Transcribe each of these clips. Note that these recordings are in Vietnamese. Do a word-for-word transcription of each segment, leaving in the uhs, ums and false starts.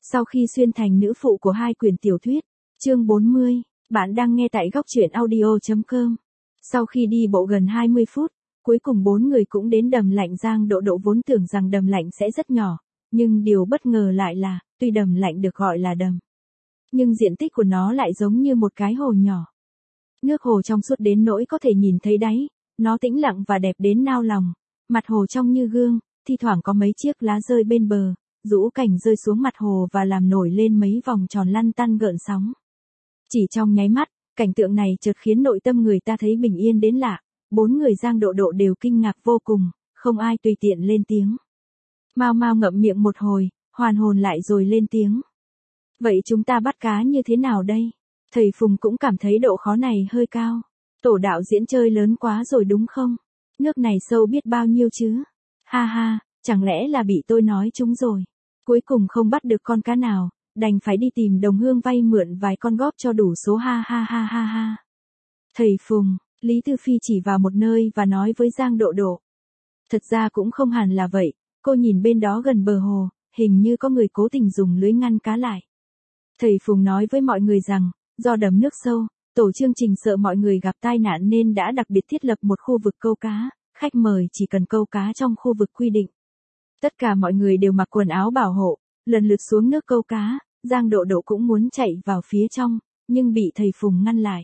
Sau khi xuyên thành nữ phụ của hai quyển tiểu thuyết, chương bốn mươi, bạn đang nghe tại góc truyện audio chấm com. Sau khi đi bộ gần hai mươi phút, cuối cùng bốn người cũng đến đầm lạnh. Giang Độ Độ vốn tưởng rằng đầm lạnh sẽ rất nhỏ, nhưng điều bất ngờ lại là, tuy đầm lạnh được gọi là đầm, nhưng diện tích của nó lại giống như một cái hồ nhỏ. Nước hồ trong suốt đến nỗi có thể nhìn thấy đáy, nó tĩnh lặng và đẹp đến nao lòng, mặt hồ trong như gương, thi thoảng có mấy chiếc lá rơi bên bờ, rũ cảnh rơi xuống mặt hồ và làm nổi lên mấy vòng tròn lăn tăn gợn sóng. Chỉ trong nháy mắt, cảnh tượng này chợt khiến nội tâm người ta thấy bình yên đến lạ, bốn người Giang Độ Độ đều kinh ngạc vô cùng, không ai tùy tiện lên tiếng. Mao Mao ngậm miệng một hồi, hoàn hồn lại rồi lên tiếng. Vậy chúng ta bắt cá như thế nào đây? Thầy Phùng cũng cảm thấy độ khó này hơi cao. Tổ đạo diễn chơi lớn quá rồi đúng không? Nước này sâu biết bao nhiêu chứ? Ha ha, chẳng lẽ là bị tôi nói trúng rồi. Cuối cùng không bắt được con cá nào, đành phải đi tìm đồng hương vay mượn vài con góp cho đủ số. Ha ha ha ha ha. Thầy Phùng, Lý Tư Phi chỉ vào một nơi và nói với Giang Độ Độ. Thật ra cũng không hẳn là vậy, cô nhìn bên đó gần bờ hồ, hình như có người cố tình dùng lưới ngăn cá lại. Thầy Phùng nói với mọi người rằng, do đầm nước sâu, tổ chương trình sợ mọi người gặp tai nạn nên đã đặc biệt thiết lập một khu vực câu cá, khách mời chỉ cần câu cá trong khu vực quy định. Tất cả mọi người đều mặc quần áo bảo hộ, lần lượt xuống nước câu cá. Giang Độ Độ cũng muốn chạy vào phía trong, nhưng bị thầy Phùng ngăn lại.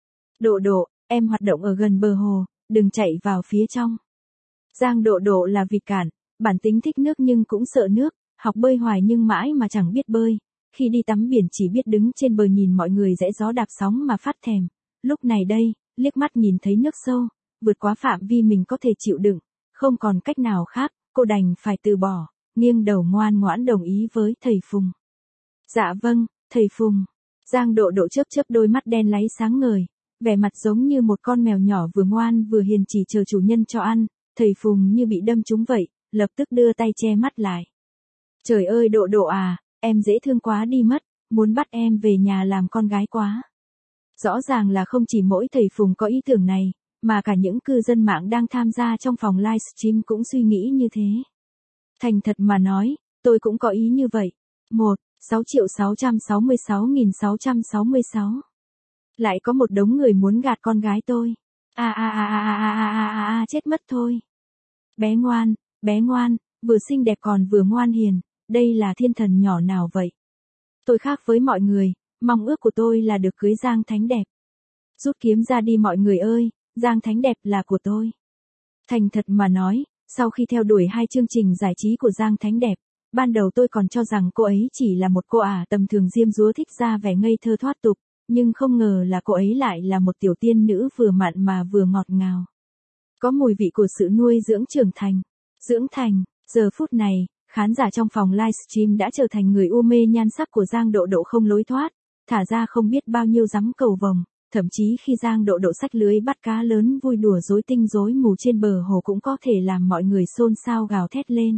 Độ Độ, em hoạt động ở gần bờ hồ, đừng chạy vào phía trong. Giang Độ Độ là vịt cạn, bản tính thích nước nhưng cũng sợ nước, học bơi hoài nhưng mãi mà chẳng biết bơi. Khi đi tắm biển chỉ biết đứng trên bờ nhìn mọi người rẽ gió đạp sóng mà phát thèm. Lúc này đây, liếc mắt nhìn thấy nước sâu, vượt quá phạm vi mình có thể chịu đựng, không còn cách nào khác, cô đành phải từ bỏ, nghiêng đầu ngoan ngoãn đồng ý với thầy Phùng. Dạ vâng, thầy Phùng. Giang Độ Độ chớp chớp đôi mắt đen láy sáng ngời, vẻ mặt giống như một con mèo nhỏ vừa ngoan vừa hiền chỉ chờ chủ nhân cho ăn. Thầy Phùng như bị đâm trúng vậy, lập tức đưa tay che mắt lại. Trời ơi Độ Độ à, em dễ thương quá đi mất, muốn bắt em về nhà làm con gái quá. Rõ ràng là không chỉ mỗi thầy Phùng có ý tưởng này, mà cả những cư dân mạng đang tham gia trong phòng livestream cũng suy nghĩ như thế. Thành thật mà nói, tôi cũng có ý như vậy. một. sáu triệu sáu trăm sáu mươi sáu nghìn sáu trăm sáu mươi sáu. Lại có một đống người muốn gạt con gái tôi. À à à à à à à à à chết mất thôi. Bé ngoan, bé ngoan, vừa xinh đẹp còn vừa ngoan hiền, đây là thiên thần nhỏ nào vậy? Tôi khác với mọi người, mong ước của tôi là được cưới Giang Thánh Đẹp. Rút kiếm ra đi mọi người ơi, Giang Thánh Đẹp là của tôi. Thành thật mà nói, sau khi theo đuổi hai chương trình giải trí của Giang Thánh Đẹp, ban đầu tôi còn cho rằng cô ấy chỉ là một cô ả tầm thường diêm dúa thích ra vẻ ngây thơ thoát tục, nhưng không ngờ là cô ấy lại là một tiểu tiên nữ vừa mặn mà vừa ngọt ngào. Có mùi vị của sự nuôi dưỡng trưởng thành. Dưỡng thành, giờ phút này, khán giả trong phòng livestream đã trở thành người u mê nhan sắc của Giang Độ Độ không lối thoát, thả ra không biết bao nhiêu rắm cầu vồng, thậm chí khi Giang Độ Độ xách lưới bắt cá lớn vui đùa rối tinh rối mù trên bờ hồ cũng có thể làm mọi người xôn xao gào thét lên.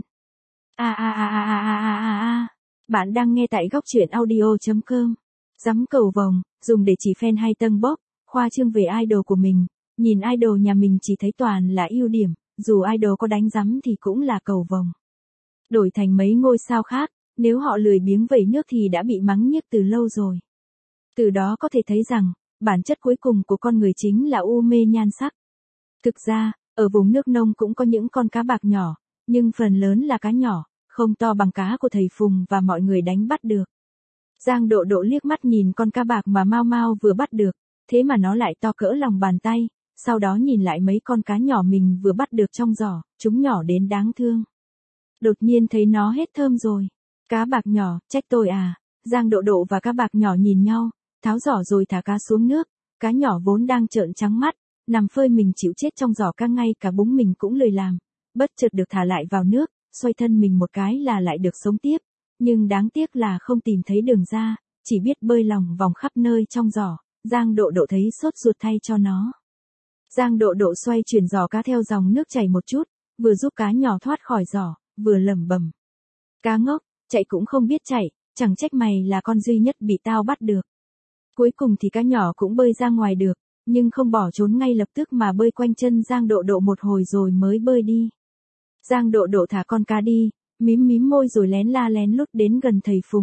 A a a a a a a a. Bạn đang nghe tại góc truyện audio chấm com. Rắm cầu vồng, dùng để chỉ fan hay tâng bốc, khoa trương về idol của mình, nhìn idol nhà mình chỉ thấy toàn là ưu điểm, dù idol có đánh rắm thì cũng là cầu vồng. Đổi thành mấy ngôi sao khác, nếu họ lười biếng vẩy nước thì đã bị mắng nhiếc từ lâu rồi. Từ đó có thể thấy rằng, bản chất cuối cùng của con người chính là u mê nhan sắc. Thực ra, ở vùng nước nông cũng có những con cá bạc nhỏ, nhưng phần lớn là cá nhỏ, không to bằng cá của thầy Phùng và mọi người đánh bắt được. Giang Độ Độ liếc mắt nhìn con cá bạc mà Mao Mao vừa bắt được, thế mà nó lại to cỡ lòng bàn tay, sau đó nhìn lại mấy con cá nhỏ mình vừa bắt được trong giỏ, chúng nhỏ đến đáng thương. Đột nhiên thấy nó hết thơm rồi. Cá bạc nhỏ, trách tôi à. Giang Độ Độ và cá bạc nhỏ nhìn nhau, tháo giỏ rồi thả cá xuống nước. Cá nhỏ vốn đang trợn trắng mắt, nằm phơi mình chịu chết trong giỏ cá, ngay cả búng mình cũng lười làm. Bất chợt được thả lại vào nước, xoay thân mình một cái là lại được sống tiếp. Nhưng đáng tiếc là không tìm thấy đường ra, chỉ biết bơi lòng vòng khắp nơi trong giỏ. Giang Độ Độ thấy sốt ruột thay cho nó. Giang Độ Độ xoay chuyển giỏ cá theo dòng nước chảy một chút, vừa giúp cá nhỏ thoát khỏi giỏ, vừa lẩm bẩm. Cá ngốc, chạy cũng không biết chạy, chẳng trách mày là con duy nhất bị tao bắt được. Cuối cùng thì cá nhỏ cũng bơi ra ngoài được, nhưng không bỏ trốn ngay lập tức mà bơi quanh chân Giang Độ Độ một hồi rồi mới bơi đi. Giang Độ Độ thả con cá đi, mím mím môi rồi lén la lén lút đến gần thầy Phùng.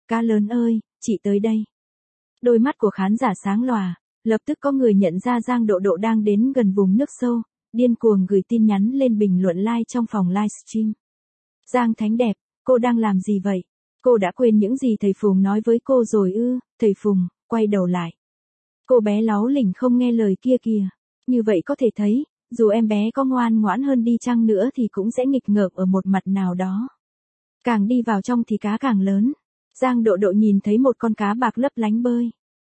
cá lớn ơi, chị tới đây. Đôi mắt của khán giả sáng lòa, lập tức có người nhận ra Giang Độ Độ đang đến gần vùng nước sâu, điên cuồng gửi tin nhắn lên bình luận like trong phòng livestream. Giang Thánh đẹp, cô đang làm gì vậy? Cô đã quên những gì thầy Phùng nói với cô rồi ư? Thầy Phùng, quay đầu lại. Cô bé láu lỉnh không nghe lời kia kìa. Như vậy có thể thấy, dù em bé có ngoan ngoãn hơn đi chăng nữa thì cũng sẽ nghịch ngợm ở một mặt nào đó. Càng đi vào trong thì cá càng lớn. Giang Độ Độ nhìn thấy một con cá bạc lấp lánh bơi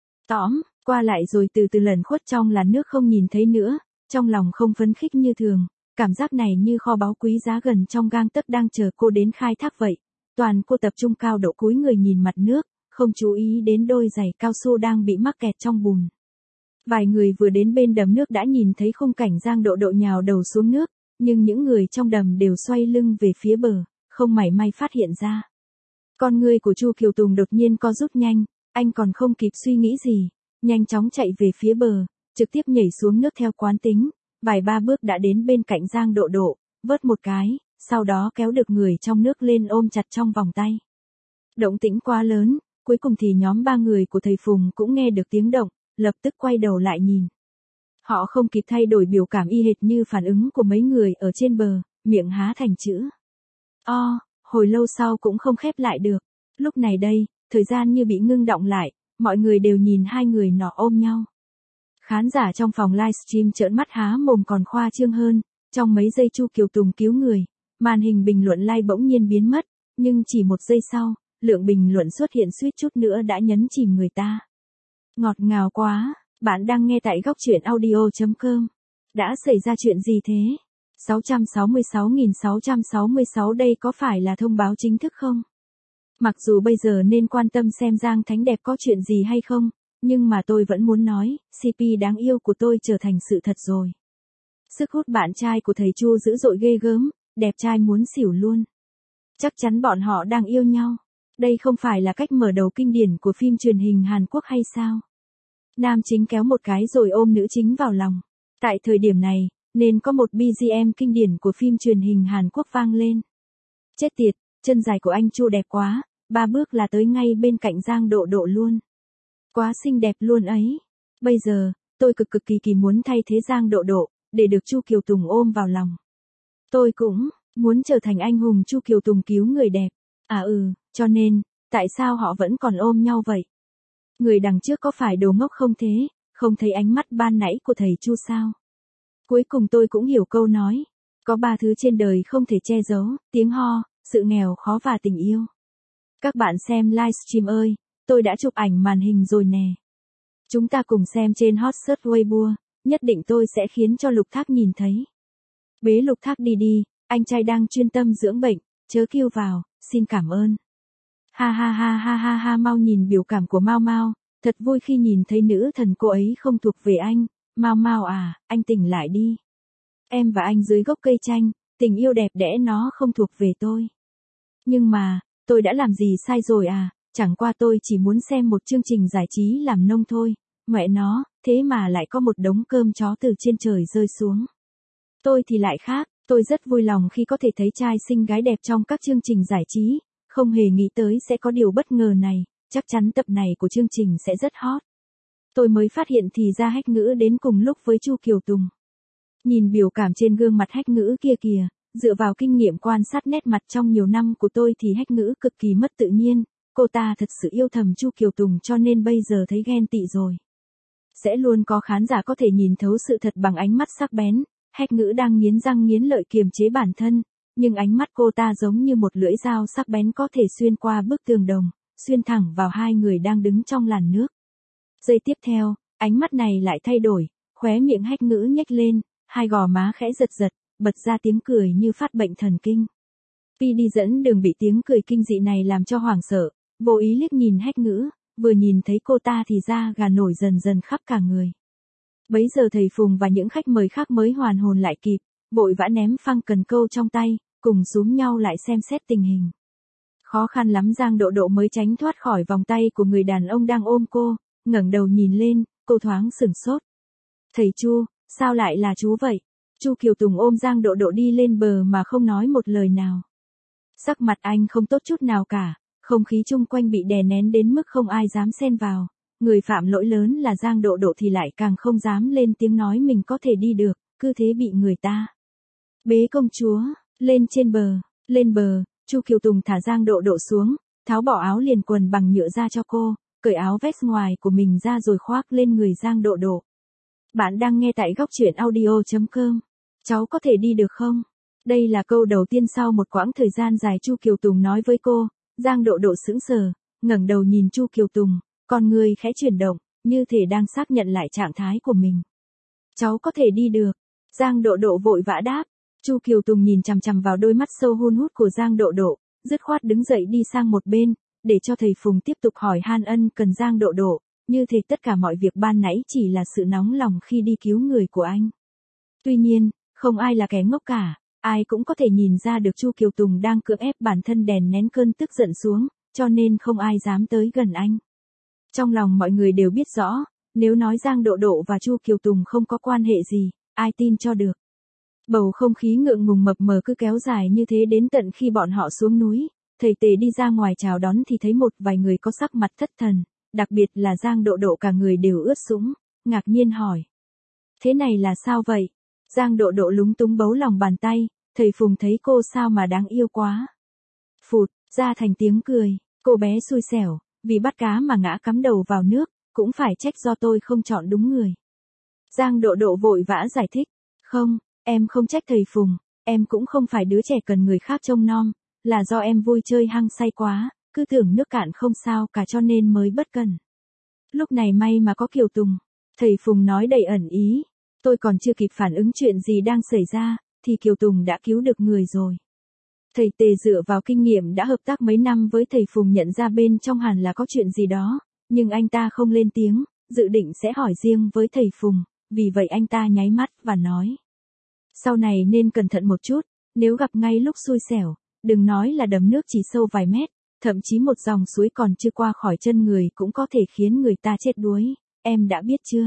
tõm qua lại rồi từ từ lẩn khuất trong làn nước không nhìn thấy nữa, trong lòng không phấn khích như thường, cảm giác này như kho báu quý giá gần trong gang tấc đang chờ cô đến khai thác vậy. Toàn cô tập trung cao độ cúi người nhìn mặt nước, không chú ý đến đôi giày cao su đang bị mắc kẹt trong bùn. Vài người vừa đến bên đầm nước đã nhìn thấy khung cảnh Giang Độ Độ nhào đầu xuống nước, nhưng những người trong đầm đều xoay lưng về phía bờ, không mảy may phát hiện ra. Con ngươi của Chu Kiều Tùng đột nhiên co rút nhanh, anh còn không kịp suy nghĩ gì, nhanh chóng chạy về phía bờ, trực tiếp nhảy xuống nước theo quán tính, vài ba bước đã đến bên cạnh Giang Độ Độ, vớt một cái, sau đó kéo được người trong nước lên ôm chặt trong vòng tay. Động tĩnh quá lớn, cuối cùng thì nhóm ba người của thầy Phùng cũng nghe được tiếng động, lập tức quay đầu lại nhìn. Họ không kịp thay đổi biểu cảm y hệt như phản ứng của mấy người ở trên bờ, miệng há thành chữ O, hồi lâu sau cũng không khép lại được. Lúc này đây, thời gian như bị ngưng đọng lại, mọi người đều nhìn hai người nọ ôm nhau. Khán giả trong phòng livestream trợn mắt há mồm còn khoa trương hơn, trong mấy giây Chu Kiều Tùng cứu người, màn hình bình luận like bỗng nhiên biến mất, nhưng chỉ một giây sau, lượng bình luận xuất hiện suýt chút nữa đã nhấn chìm người ta. Ngọt ngào quá, bạn đang nghe tại góc truyện audio chấm com. Đã xảy ra chuyện gì thế? sáu trăm sáu mươi sáu nghìn sáu trăm sáu mươi sáu đây có phải là thông báo chính thức không? Mặc dù bây giờ nên quan tâm xem Giang Thánh đẹp có chuyện gì hay không, nhưng mà tôi vẫn muốn nói, xê pê đáng yêu của tôi trở thành sự thật rồi. Sức hút bạn trai của thầy Chu dữ dội ghê gớm, đẹp trai muốn xỉu luôn. Chắc chắn bọn họ đang yêu nhau. Đây không phải là cách mở đầu kinh điển của phim truyền hình Hàn Quốc hay sao? Nam chính kéo một cái rồi ôm nữ chính vào lòng. Tại thời điểm này, nên có một bê giê em kinh điển của phim truyền hình Hàn Quốc vang lên. Chết tiệt, chân dài của anh Chu đẹp quá, ba bước là tới ngay bên cạnh Giang Độ Độ luôn. Quá xinh đẹp luôn ấy. Bây giờ, tôi cực cực kỳ kỳ muốn thay thế Giang Độ Độ, để được Chu Kiều Tùng ôm vào lòng. Tôi cũng muốn trở thành anh hùng Chu Kiều Tùng cứu người đẹp. À ừ, cho nên, tại sao họ vẫn còn ôm nhau vậy? Người đằng trước có phải đồ ngốc không thế, không thấy ánh mắt ban nãy của thầy Chu sao? Cuối cùng tôi cũng hiểu câu nói. Có ba thứ trên đời không thể che giấu, tiếng ho, sự nghèo khó và tình yêu. Các bạn xem livestream ơi, tôi đã chụp ảnh màn hình rồi nè. Chúng ta cùng xem trên hot search Weibo, nhất định tôi sẽ khiến cho Lục Thác nhìn thấy. Bế Lục Thác đi đi, anh trai đang chuyên tâm dưỡng bệnh, chớ kêu vào, xin cảm ơn. Ha ha ha ha ha ha, mau nhìn biểu cảm của Mao Mao, thật vui khi nhìn thấy nữ thần cô ấy không thuộc về anh. Mao Mao à, anh tỉnh lại đi. Em và anh dưới gốc cây chanh, tình yêu đẹp đẽ nó không thuộc về tôi. Nhưng mà, tôi đã làm gì sai rồi à, chẳng qua tôi chỉ muốn xem một chương trình giải trí làm nông thôi, mẹ nó, thế mà lại có một đống cơm chó từ trên trời rơi xuống. Tôi thì lại khác, tôi rất vui lòng khi có thể thấy trai xinh gái đẹp trong các chương trình giải trí, không hề nghĩ tới sẽ có điều bất ngờ này, chắc chắn tập này của chương trình sẽ rất hot. Tôi mới phát hiện thì ra Hách Ngữ đến cùng lúc với Chu Kiều Tùng. Nhìn biểu cảm trên gương mặt Hách Ngữ kia kìa, dựa vào kinh nghiệm quan sát nét mặt trong nhiều năm của tôi thì Hách Ngữ cực kỳ mất tự nhiên, cô ta thật sự yêu thầm Chu Kiều Tùng cho nên bây giờ thấy ghen tị rồi. Sẽ luôn có khán giả có thể nhìn thấu sự thật bằng ánh mắt sắc bén, Hách Ngữ đang nghiến răng nghiến lợi kiềm chế bản thân, nhưng ánh mắt cô ta giống như một lưỡi dao sắc bén có thể xuyên qua bức tường đồng, xuyên thẳng vào hai người đang đứng trong làn nước. Giây tiếp theo, ánh mắt này lại thay đổi, khóe miệng Hách Ngữ nhếch lên, hai gò má khẽ giật giật, bật ra tiếng cười như phát bệnh thần kinh. pê đê dẫn đường bị tiếng cười kinh dị này làm cho hoảng sợ, vô ý liếc nhìn Hách Ngữ, vừa nhìn thấy cô ta thì da gà nổi dần dần khắp cả người. Bấy giờ thầy Phùng và những khách mời khác mới hoàn hồn lại kịp, vội vã ném phăng cần câu trong tay, cùng xúm nhau lại xem xét tình hình. Khó khăn lắm Giang Độ Độ mới tránh thoát khỏi vòng tay của người đàn ông đang ôm cô, ngẩng đầu nhìn lên, cô thoáng sửng sốt. Thầy Chu, sao lại là chú vậy? Chu Kiều Tùng ôm Giang Độ Độ đi lên bờ mà không nói một lời nào. Sắc mặt anh không tốt chút nào cả, Không khí chung quanh bị đè nén đến mức không ai dám xen vào. Người phạm lỗi lớn là Giang Độ Độ thì lại càng không dám lên tiếng nói mình có thể đi được, cứ thế bị người ta bế công chúa lên trên bờ. Lên bờ, Chu Kiều Tùng thả Giang Độ Độ xuống, tháo bỏ áo liền quần bằng nhựa ra cho cô, cởi áo vest ngoài của mình ra rồi khoác lên người Giang Độ Độ. Bạn đang nghe tại góc truyện audio chấm com. Cháu có thể đi được không? Đây là câu đầu tiên sau một quãng thời gian dài Chu Kiều Tùng nói với cô. Giang Độ Độ sững sờ, ngẩng đầu nhìn Chu Kiều Tùng, con người khẽ chuyển động, như thể đang xác nhận lại trạng thái của mình. Cháu có thể đi được. Giang Độ Độ vội vã đáp. Chu Kiều Tùng nhìn chằm chằm vào đôi mắt sâu hun hút của Giang Độ Độ, dứt khoát đứng dậy đi sang một bên, để cho thầy Phùng tiếp tục hỏi han ân cần Giang Độ Độ, như thể tất cả mọi việc ban nãy chỉ là sự nóng lòng khi đi cứu người của anh. Tuy nhiên, không ai là kẻ ngốc cả, ai cũng có thể nhìn ra được Chu Kiều Tùng đang cưỡng ép bản thân đèn nén cơn tức giận xuống, cho nên không ai dám tới gần anh. Trong lòng mọi người đều biết rõ, nếu nói Giang Độ Độ và Chu Kiều Tùng không có quan hệ gì, ai tin cho được. Bầu không khí ngượng ngùng mập mờ cứ kéo dài như thế đến tận khi bọn họ xuống núi, thầy Tề đi ra ngoài chào đón thì thấy một vài người có sắc mặt thất thần, đặc biệt là Giang Độ Độ cả người đều ướt sũng, ngạc nhiên hỏi. Thế này là sao vậy? Giang Độ Độ lúng túng bấu lòng bàn tay, thầy Phùng thấy cô sao mà đáng yêu quá. Phụt, ra thành tiếng cười, cô bé xui xẻo, vì bắt cá mà ngã cắm đầu vào nước, cũng phải trách do tôi không chọn đúng người. Giang Độ Độ vội vã giải thích, không, em không trách thầy Phùng, em cũng không phải đứa trẻ cần người khác trông nom, là do em vui chơi hăng say quá, cứ tưởng nước cạn không sao cả cho nên mới bất cẩn. Lúc này may mà có Kiều Tùng, thầy Phùng nói đầy ẩn ý, tôi còn chưa kịp phản ứng chuyện gì đang xảy ra, thì Kiều Tùng đã cứu được người rồi. Thầy Tề dựa vào kinh nghiệm đã hợp tác mấy năm với thầy Phùng nhận ra bên trong hẳn là có chuyện gì đó, nhưng anh ta không lên tiếng, dự định sẽ hỏi riêng với thầy Phùng, vì vậy anh ta nháy mắt và nói. Sau này nên cẩn thận một chút, nếu gặp ngay lúc xui xẻo, đừng nói là đầm nước chỉ sâu vài mét, thậm chí một dòng suối còn chưa qua khỏi chân người cũng có thể khiến người ta chết đuối, em đã biết chưa?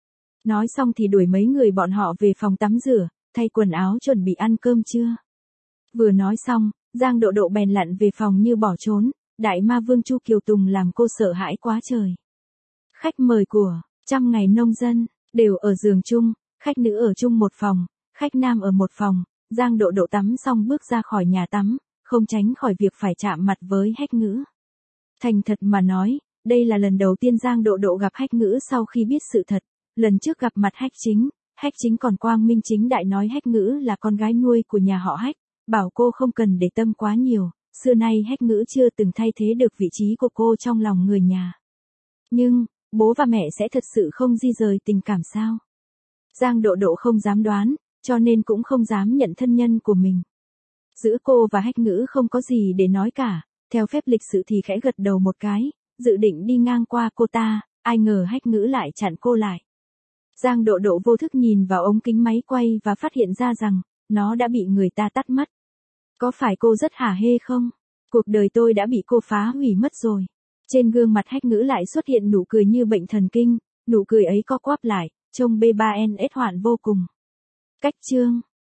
Nói xong thì đuổi mấy người bọn họ về phòng tắm rửa, thay quần áo chuẩn bị ăn cơm trưa. Vừa nói xong, Giang Độ Độ bèn lặn về phòng như bỏ trốn, đại ma vương Chu Kiều Tùng làm cô sợ hãi quá trời. Khách mời của trăm ngày nông dân, đều ở giường chung, khách nữ ở chung một phòng, khách nam ở một phòng, Giang Độ Độ tắm xong bước ra khỏi nhà tắm, không tránh khỏi việc phải chạm mặt với Hách Ngữ. Thành thật mà nói, đây là lần đầu tiên Giang Độ Độ gặp Hách Ngữ sau khi biết sự thật, lần trước gặp mặt Hách Chính, Hách Chính còn quang minh chính đại nói Hách Ngữ là con gái nuôi của nhà họ Hách, bảo cô không cần để tâm quá nhiều, xưa nay Hách Ngữ chưa từng thay thế được vị trí của cô trong lòng người nhà. Nhưng, bố và mẹ sẽ thật sự không di rời tình cảm sao? Giang Độ Độ không dám đoán, cho nên cũng không dám nhận thân nhân của mình. Giữa cô và Hách Ngữ không có gì để nói cả, theo phép lịch sự thì khẽ gật đầu một cái, dự định đi ngang qua cô ta, ai ngờ Hách Ngữ lại chặn cô lại. Giang Độ Độ vô thức nhìn vào ống kính máy quay và phát hiện ra rằng, nó đã bị người ta tắt mất. Có phải cô rất hả hê không? Cuộc đời tôi đã bị cô phá hủy mất rồi. Trên gương mặt Hách Ngữ lại xuất hiện nụ cười như bệnh thần kinh, nụ cười ấy co quắp lại, trông bê ba en ét hoạn vô cùng. Cách chương